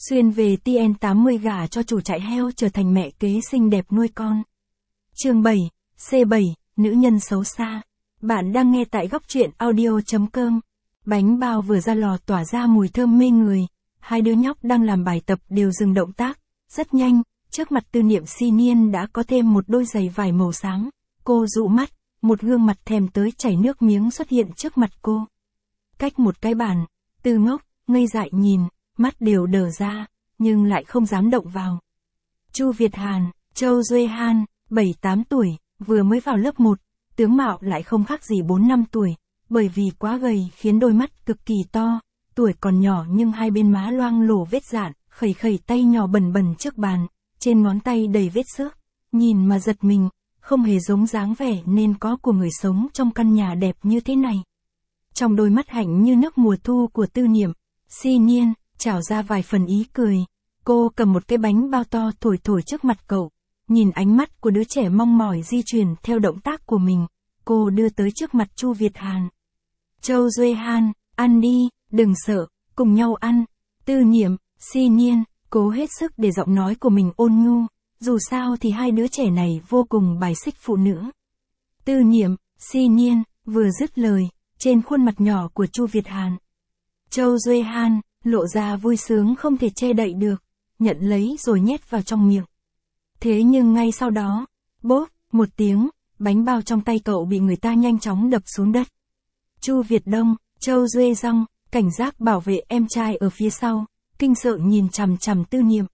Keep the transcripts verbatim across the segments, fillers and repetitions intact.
Xuyên về T N tám mươi gả cho chủ trại heo trở thành mẹ kế xinh đẹp nuôi con. Chương bảy, C bảy, nữ nhân xấu xa. Bạn đang nghe tại góc truyện audio chấm com. Bánh bao vừa ra lò tỏa ra mùi thơm mê người. Hai đứa nhóc đang làm bài tập đều dừng động tác. Rất nhanh, trước mặt Tư Niệm Si Niên đã có thêm một đôi giày vải màu sáng. Cô dụ mắt, một gương mặt thèm tới chảy nước miếng xuất hiện trước mặt cô. Cách một cái bàn, Tư ngốc, ngây dại nhìn, mắt đều đờ ra, nhưng lại không dám động vào. Chu Việt Hàn, Châu Duy Han, bảy tám tuổi, vừa mới vào lớp một, tướng mạo lại không khác gì bốn năm tuổi, bởi vì quá gầy khiến đôi mắt cực kỳ to, tuổi còn nhỏ nhưng hai bên má loang lổ vết rạn, khẩy khẩy tay nhỏ bẩn bẩn trước bàn, trên ngón tay đầy vết xước, nhìn mà giật mình, không hề giống dáng vẻ nên có của người sống trong căn nhà đẹp như thế này. Trong đôi mắt hạnh như nước mùa thu của Tư Niệm Si Niên, trào ra vài phần ý cười. Cô cầm một cái bánh bao to thổi thổi trước mặt cậu. Nhìn ánh mắt của đứa trẻ mong mỏi di chuyển theo động tác của mình, cô đưa tới trước mặt Chu Việt Hàn. Châu Duy Han, ăn đi, đừng sợ, cùng nhau ăn. Tư Niệm Si Niên, cố hết sức để giọng nói của mình ôn nhu, dù sao thì hai đứa trẻ này vô cùng bài xích phụ nữ. Tư Niệm Si Niên, vừa dứt lời, trên khuôn mặt nhỏ của Chu Việt Hàn, Châu Duy Han, lộ ra vui sướng không thể che đậy được, nhận lấy rồi nhét vào trong miệng. Thế nhưng ngay sau đó, bốp, một tiếng, bánh bao trong tay cậu bị người ta nhanh chóng đập xuống đất. Chu Việt Đông, Châu Duy Dong, cảnh giác bảo vệ em trai ở phía sau, kinh sợ nhìn chằm chằm Tư Niệm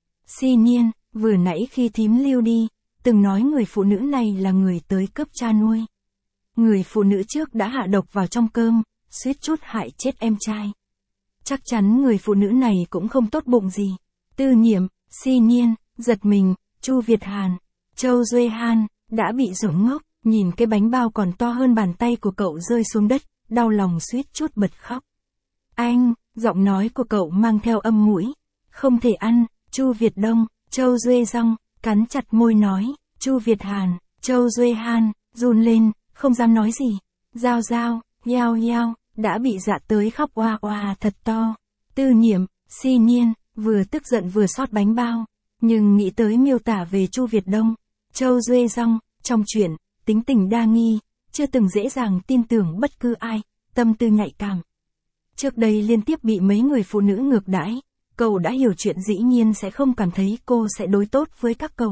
Si Niên, vừa nãy khi thím lưu đi, từng nói người phụ nữ này là người tới cướp cha nuôi. Người phụ nữ trước đã hạ độc vào trong cơm, suýt chút hại chết em trai. Chắc chắn người phụ nữ này cũng không tốt bụng gì. Tư Niệm Si Niên, giật mình, Chu Việt Hàn, Châu Duy Han, đã bị dọa ngốc, nhìn cái bánh bao còn to hơn bàn tay của cậu rơi xuống đất, đau lòng suýt chút bật khóc. Anh, giọng nói của cậu mang theo âm mũi. Không thể ăn. Chu Việt Đông, Châu Duy Dong, cắn chặt môi nói. Chu Việt Hàn, Châu Duy Han, run lên, không dám nói gì. Giao giao, yao yao, đã bị dọa tới khóc oa oa thật to. Tư Niệm Si Niên, vừa tức giận vừa xót bánh bao, nhưng nghĩ tới miêu tả về Chu Việt Đông, Châu Duy Dong, trong chuyện, tính tình đa nghi, chưa từng dễ dàng tin tưởng bất cứ ai, tâm tư nhạy cảm. Trước đây liên tiếp bị mấy người phụ nữ ngược đãi, cậu đã hiểu chuyện dĩ nhiên sẽ không cảm thấy cô sẽ đối tốt với các cậu.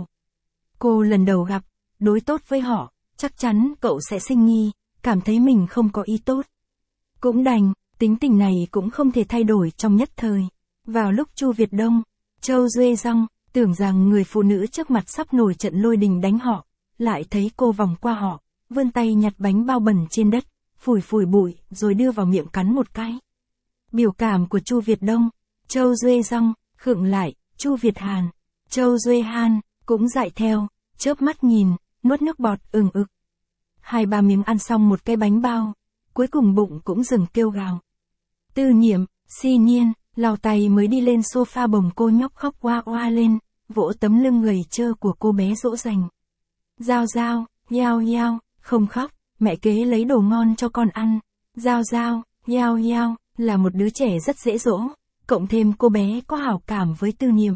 Cô lần đầu gặp, đối tốt với họ, chắc chắn cậu sẽ sinh nghi, cảm thấy mình không có ý tốt. Cũng đành, tính tình này cũng không thể thay đổi trong nhất thời. Vào lúc Chu Việt Đông, Châu Duy Dong, tưởng rằng người phụ nữ trước mặt sắp nổi trận lôi đình đánh họ, lại thấy cô vòng qua họ, vươn tay nhặt bánh bao bẩn trên đất, phủi phủi bụi, rồi đưa vào miệng cắn một cái. Biểu cảm của Chu Việt Đông, Châu Duy Dong, khựng lại, Chu Việt Hàn, Châu Duy Han, cũng dại theo, chớp mắt nhìn, nuốt nước bọt ừng ực. Hai ba miếng ăn xong một cái bánh bao, cuối cùng bụng cũng dừng kêu gào. Tư Niệm Si Niên, lau tay mới đi lên sofa bồng cô nhóc khóc oa oa lên, vỗ tấm lưng gầy trơ của cô bé dỗ dành. Giao giao, yao yao, không khóc, mẹ kế lấy đồ ngon cho con ăn. Giao giao, yao yao, là một đứa trẻ rất dễ dỗ, cộng thêm cô bé có hảo cảm với Tư Niệm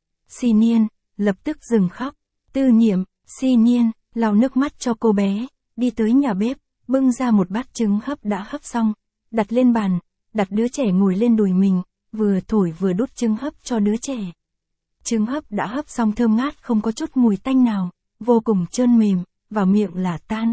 Si Niên, lập tức dừng khóc. Tư Niệm Si Niên, lau nước mắt cho cô bé, đi tới nhà bếp, bưng ra một bát trứng hấp đã hấp xong, đặt lên bàn, đặt đứa trẻ ngồi lên đùi mình, vừa thổi vừa đút trứng hấp cho đứa trẻ. Trứng hấp đã hấp xong thơm ngát không có chút mùi tanh nào, vô cùng trơn mềm, vào miệng là tan.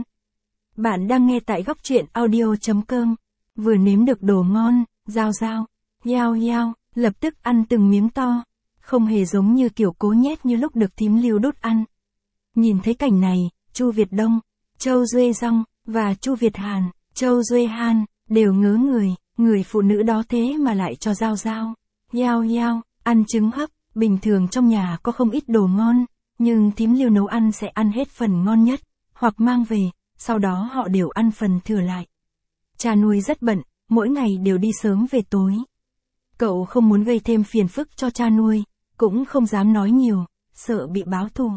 Bạn đang nghe tại góc truyện audio chấm com. Vừa nếm được đồ ngon, giao giao, yao yao, lập tức ăn từng miếng to, không hề giống như kiểu cố nhét như lúc được thím lưu đút ăn. Nhìn thấy cảnh này, Chu Việt Đông, Châu Duy Dong, và Chu Việt Hàn, Châu Duy Han, đều ngớ người, người phụ nữ đó thế mà lại cho giao giao, yao yao, ăn trứng hấp, bình thường trong nhà có không ít đồ ngon, nhưng thím lưu nấu ăn sẽ ăn hết phần ngon nhất, hoặc mang về, sau đó họ đều ăn phần thừa lại. Cha nuôi rất bận, mỗi ngày đều đi sớm về tối. Cậu không muốn gây thêm phiền phức cho cha nuôi, cũng không dám nói nhiều, sợ bị báo thù.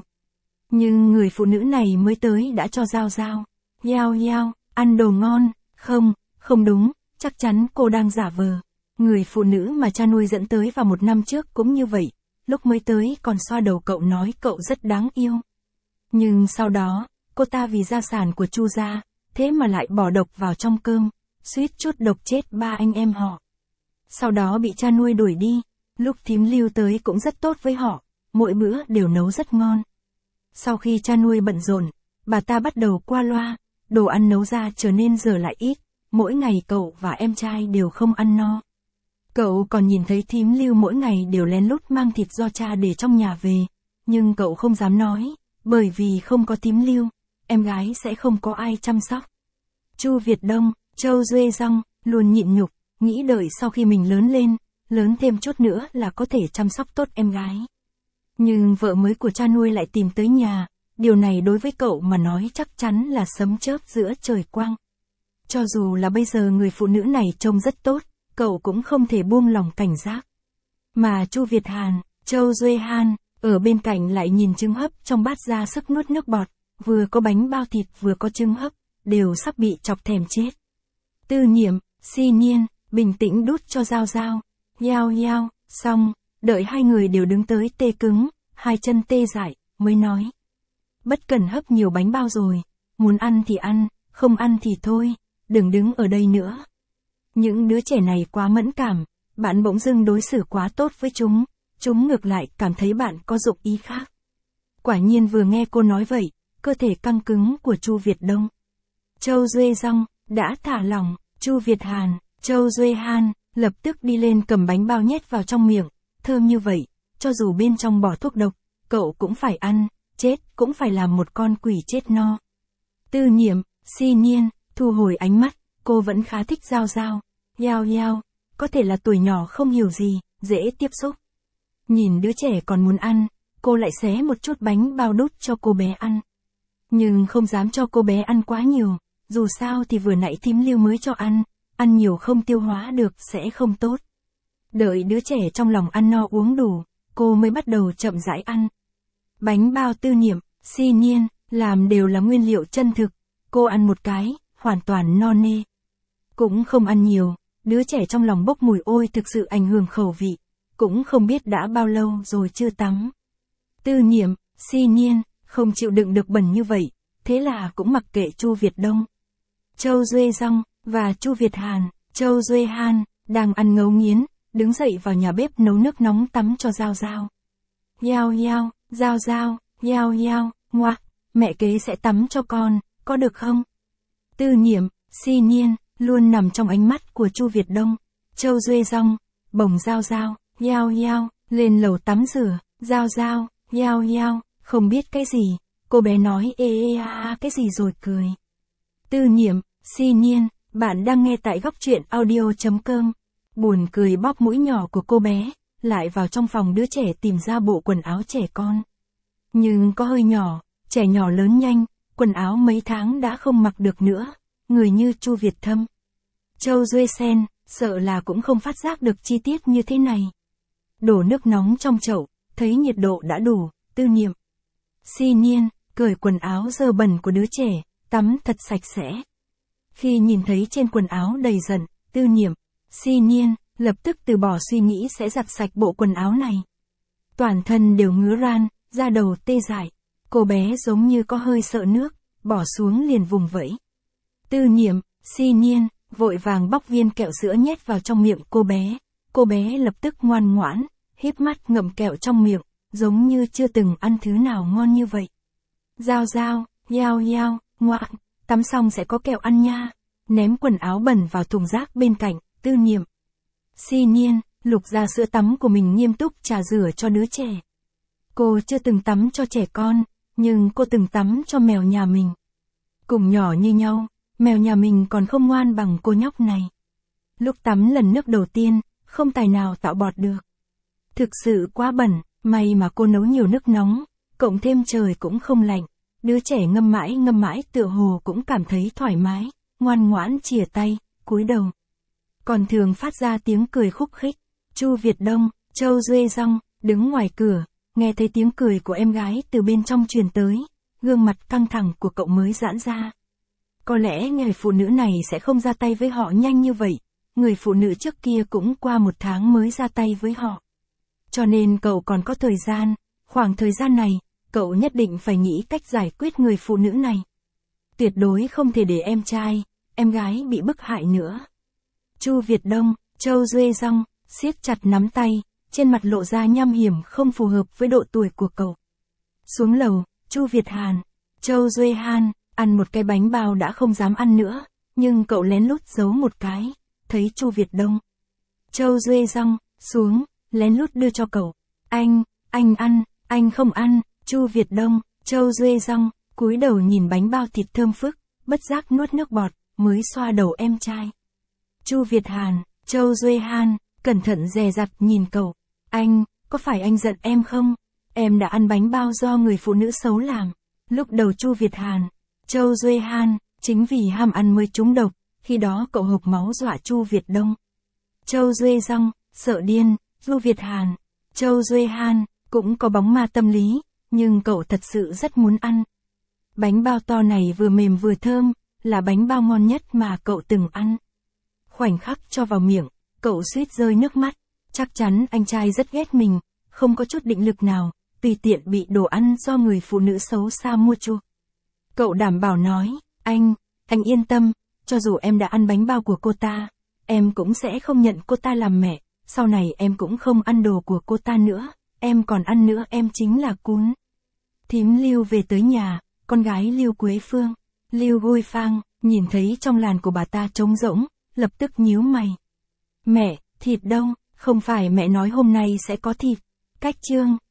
Nhưng người phụ nữ này mới tới đã cho giao giao, yao yao, ăn đồ ngon, không, không đúng, chắc chắn cô đang giả vờ. Người phụ nữ mà cha nuôi dẫn tới vào một năm trước cũng như vậy, lúc mới tới còn xoa đầu cậu nói cậu rất đáng yêu. Nhưng sau đó, cô ta vì gia sản của Chu gia, thế mà lại bỏ độc vào trong cơm, suýt chút độc chết ba anh em họ. Sau đó bị cha nuôi đuổi đi, lúc thím Lưu tới cũng rất tốt với họ, mỗi bữa đều nấu rất ngon. Sau khi cha nuôi bận rộn, bà ta bắt đầu qua loa, đồ ăn nấu ra trở nên giờ lại ít, mỗi ngày cậu và em trai đều không ăn no. Cậu còn nhìn thấy thím Lưu mỗi ngày đều lén lút mang thịt do cha để trong nhà về, nhưng cậu không dám nói, bởi vì không có thím Lưu, em gái sẽ không có ai chăm sóc. Chu Việt Đông, Châu Duê Dong, luôn nhịn nhục, nghĩ đợi sau khi mình lớn lên, lớn thêm chút nữa là có thể chăm sóc tốt em gái. Nhưng vợ mới của cha nuôi lại tìm tới nhà, điều này đối với cậu mà nói chắc chắn là sấm chớp giữa trời quang. Cho dù là bây giờ người phụ nữ này trông rất tốt, cậu cũng không thể buông lòng cảnh giác. Mà Chu Việt Hàn, Châu Duê Han, ở bên cạnh lại nhìn trứng hấp trong bát ra sức nuốt nước bọt, vừa có bánh bao thịt vừa có trứng hấp, đều sắp bị chọc thèm chết. Tư Nhiệm, Si Nhiên, bình tĩnh đút cho Giao Giao, Yao Yao, xong, đợi hai người đều đứng tới tê cứng, hai chân tê dại, mới nói. Bất cần hấp nhiều bánh bao rồi, muốn ăn thì ăn, không ăn thì thôi, đừng đứng ở đây nữa. Những đứa trẻ này quá mẫn cảm, bạn bỗng dưng đối xử quá tốt với chúng, chúng ngược lại cảm thấy bạn có dụng ý khác. Quả nhiên vừa nghe cô nói vậy, cơ thể căng cứng của Chu Việt Đông, Châu Duê Dong đã thả lỏng. Chu Việt Hàn, Châu Duê Han lập tức đi lên cầm bánh bao nhét vào trong miệng, thơm như vậy, cho dù bên trong bỏ thuốc độc, cậu cũng phải ăn, chết cũng phải làm một con quỷ chết no. Tư Nhiệm, Si Nhiên, thu hồi ánh mắt, cô vẫn khá thích Giao Giao, Yao Yao, có thể là tuổi nhỏ không hiểu gì, dễ tiếp xúc. Nhìn đứa trẻ còn muốn ăn, cô lại xé một chút bánh bao đút cho cô bé ăn. Nhưng không dám cho cô bé ăn quá nhiều, dù sao thì vừa nãy thím Lưu mới cho ăn, ăn nhiều không tiêu hóa được sẽ không tốt. Đợi đứa trẻ trong lòng ăn no uống đủ, cô mới bắt đầu chậm rãi ăn. Bánh bao Tư Nhiệm, Si Nhiên, làm đều là nguyên liệu chân thực, cô ăn một cái, hoàn toàn no nê. Cũng không ăn nhiều, đứa trẻ trong lòng bốc mùi ôi thực sự ảnh hưởng khẩu vị, cũng không biết đã bao lâu rồi chưa tắm. Tư Nhiệm, Si Nhiên, không chịu đựng được bẩn như vậy, thế là cũng mặc kệ Chu Việt Đông. Châu Duê Dong và Chu Việt Hàn, Châu Duê Han, đang ăn ngấu nghiến, đứng dậy vào nhà bếp nấu nước nóng tắm cho Giao Giao. Yao Yao, Giao Giao, Yao Yao, ngoạc, mẹ kế sẽ tắm cho con, có được không? Tư Nhiệm, Si Nhiên, luôn nằm trong ánh mắt của Chu Việt Đông, Châu Duê Dong, bồng Giao Giao, Yao Yao, lên lầu tắm rửa, Giao Giao, Yao Yao, không biết cái gì, cô bé nói ê ê a a cái gì rồi cười. Tư Nhiệm, Si Nhiên, bạn đang nghe tại góc truyện audio chấm com. Buồn cười bóp mũi nhỏ của cô bé, lại vào trong phòng đứa trẻ tìm ra bộ quần áo trẻ con. Nhưng có hơi nhỏ, trẻ nhỏ lớn nhanh, quần áo mấy tháng đã không mặc được nữa, người như Chu Việt Thâm, Châu Duê Sen, sợ là cũng không phát giác được chi tiết như thế này. Đổ nước nóng trong chậu, thấy nhiệt độ đã đủ, Tư Nhiệm, Si Nhiên, cởi quần áo dơ bẩn của đứa trẻ, tắm thật sạch sẽ. Khi nhìn thấy trên quần áo đầy giận, Tư Nhiệm, Si Nhiên, lập tức từ bỏ suy nghĩ sẽ giặt sạch bộ quần áo này. Toàn thân đều ngứa ran, da đầu tê dại, cô bé giống như có hơi sợ nước, bỏ xuống liền vùng vẫy. Tư Nhiệm, Si Nhiên, vội vàng bóc viên kẹo sữa nhét vào trong miệng cô bé, cô bé lập tức ngoan ngoãn, híp mắt ngậm kẹo trong miệng, giống như chưa từng ăn thứ nào ngon như vậy. Giao Giao, Yao Yao, ngoạc, tắm xong sẽ có kẹo ăn nha. Ném quần áo bẩn vào thùng rác bên cạnh, Tư Nhiệm, Si Nhiên, lục ra sữa tắm của mình nghiêm túc trà rửa cho đứa trẻ. Cô chưa từng tắm cho trẻ con, nhưng cô từng tắm cho mèo nhà mình. Cùng nhỏ như nhau, mèo nhà mình còn không ngoan bằng cô nhóc này. Lúc tắm lần nước đầu tiên, không tài nào tạo bọt được. Thực sự quá bẩn, may mà cô nấu nhiều nước nóng, cộng thêm trời cũng không lạnh. Đứa trẻ ngâm mãi ngâm mãi tựa hồ cũng cảm thấy thoải mái, ngoan ngoãn chìa tay, cúi đầu. Còn thường phát ra tiếng cười khúc khích. Chu Việt Đông, Châu Duê Dong, đứng ngoài cửa, nghe thấy tiếng cười của em gái từ bên trong truyền tới, gương mặt căng thẳng của cậu mới giãn ra. Có lẽ người phụ nữ này sẽ không ra tay với họ nhanh như vậy, người phụ nữ trước kia cũng qua một tháng mới ra tay với họ. Cho nên cậu còn có thời gian, khoảng thời gian này, cậu nhất định phải nghĩ cách giải quyết người phụ nữ này. Tuyệt đối không thể để em trai, em gái bị bức hại nữa. Chu Việt Đông, Châu Duê Dong, siết chặt nắm tay, trên mặt lộ ra nham hiểm không phù hợp với độ tuổi của cậu. Xuống lầu, Chu Việt Hàn, Châu Duê Han, ăn một cái bánh bao đã không dám ăn nữa, nhưng cậu lén lút giấu một cái, thấy Chu Việt Đông. Châu Duê Dong, xuống, lén lút đưa cho cậu. Anh, anh ăn, anh không ăn. Chu Việt Đông, Châu Duê Dong, cúi đầu nhìn bánh bao thịt thơm phức, bất giác nuốt nước bọt, mới xoa đầu em trai. Chu Việt Hàn, Châu Duê Han, cẩn thận dè dặt nhìn cậu. Anh, có phải anh giận em không? Em đã ăn bánh bao do người phụ nữ xấu làm. Lúc đầu Chu Việt Hàn, Châu Duê Han, chính vì ham ăn mới trúng độc, khi đó cậu hộc máu dọa Chu Việt Đông. Châu Duê Dong, sợ điên. Chu Việt Hàn, Châu Duê Han, cũng có bóng ma tâm lý, nhưng cậu thật sự rất muốn ăn. Bánh bao to này vừa mềm vừa thơm, là bánh bao ngon nhất mà cậu từng ăn. Khoảnh khắc cho vào miệng, cậu suýt rơi nước mắt, chắc chắn anh trai rất ghét mình, không có chút định lực nào, tùy tiện bị đồ ăn do người phụ nữ xấu xa mua chu. Cậu đảm bảo nói, anh, anh yên tâm, cho dù em đã ăn bánh bao của cô ta, em cũng sẽ không nhận cô ta làm mẹ, sau này em cũng không ăn đồ của cô ta nữa, em còn ăn nữa em chính là cún. Thím Lưu về tới nhà, con gái Lưu Quế Phương, Lưu Gôi Phang, nhìn thấy trong làn của bà ta trống rỗng, lập tức nhíu mày. Mẹ, thịt đâu, không phải mẹ nói hôm nay sẽ có thịt. Cách chương,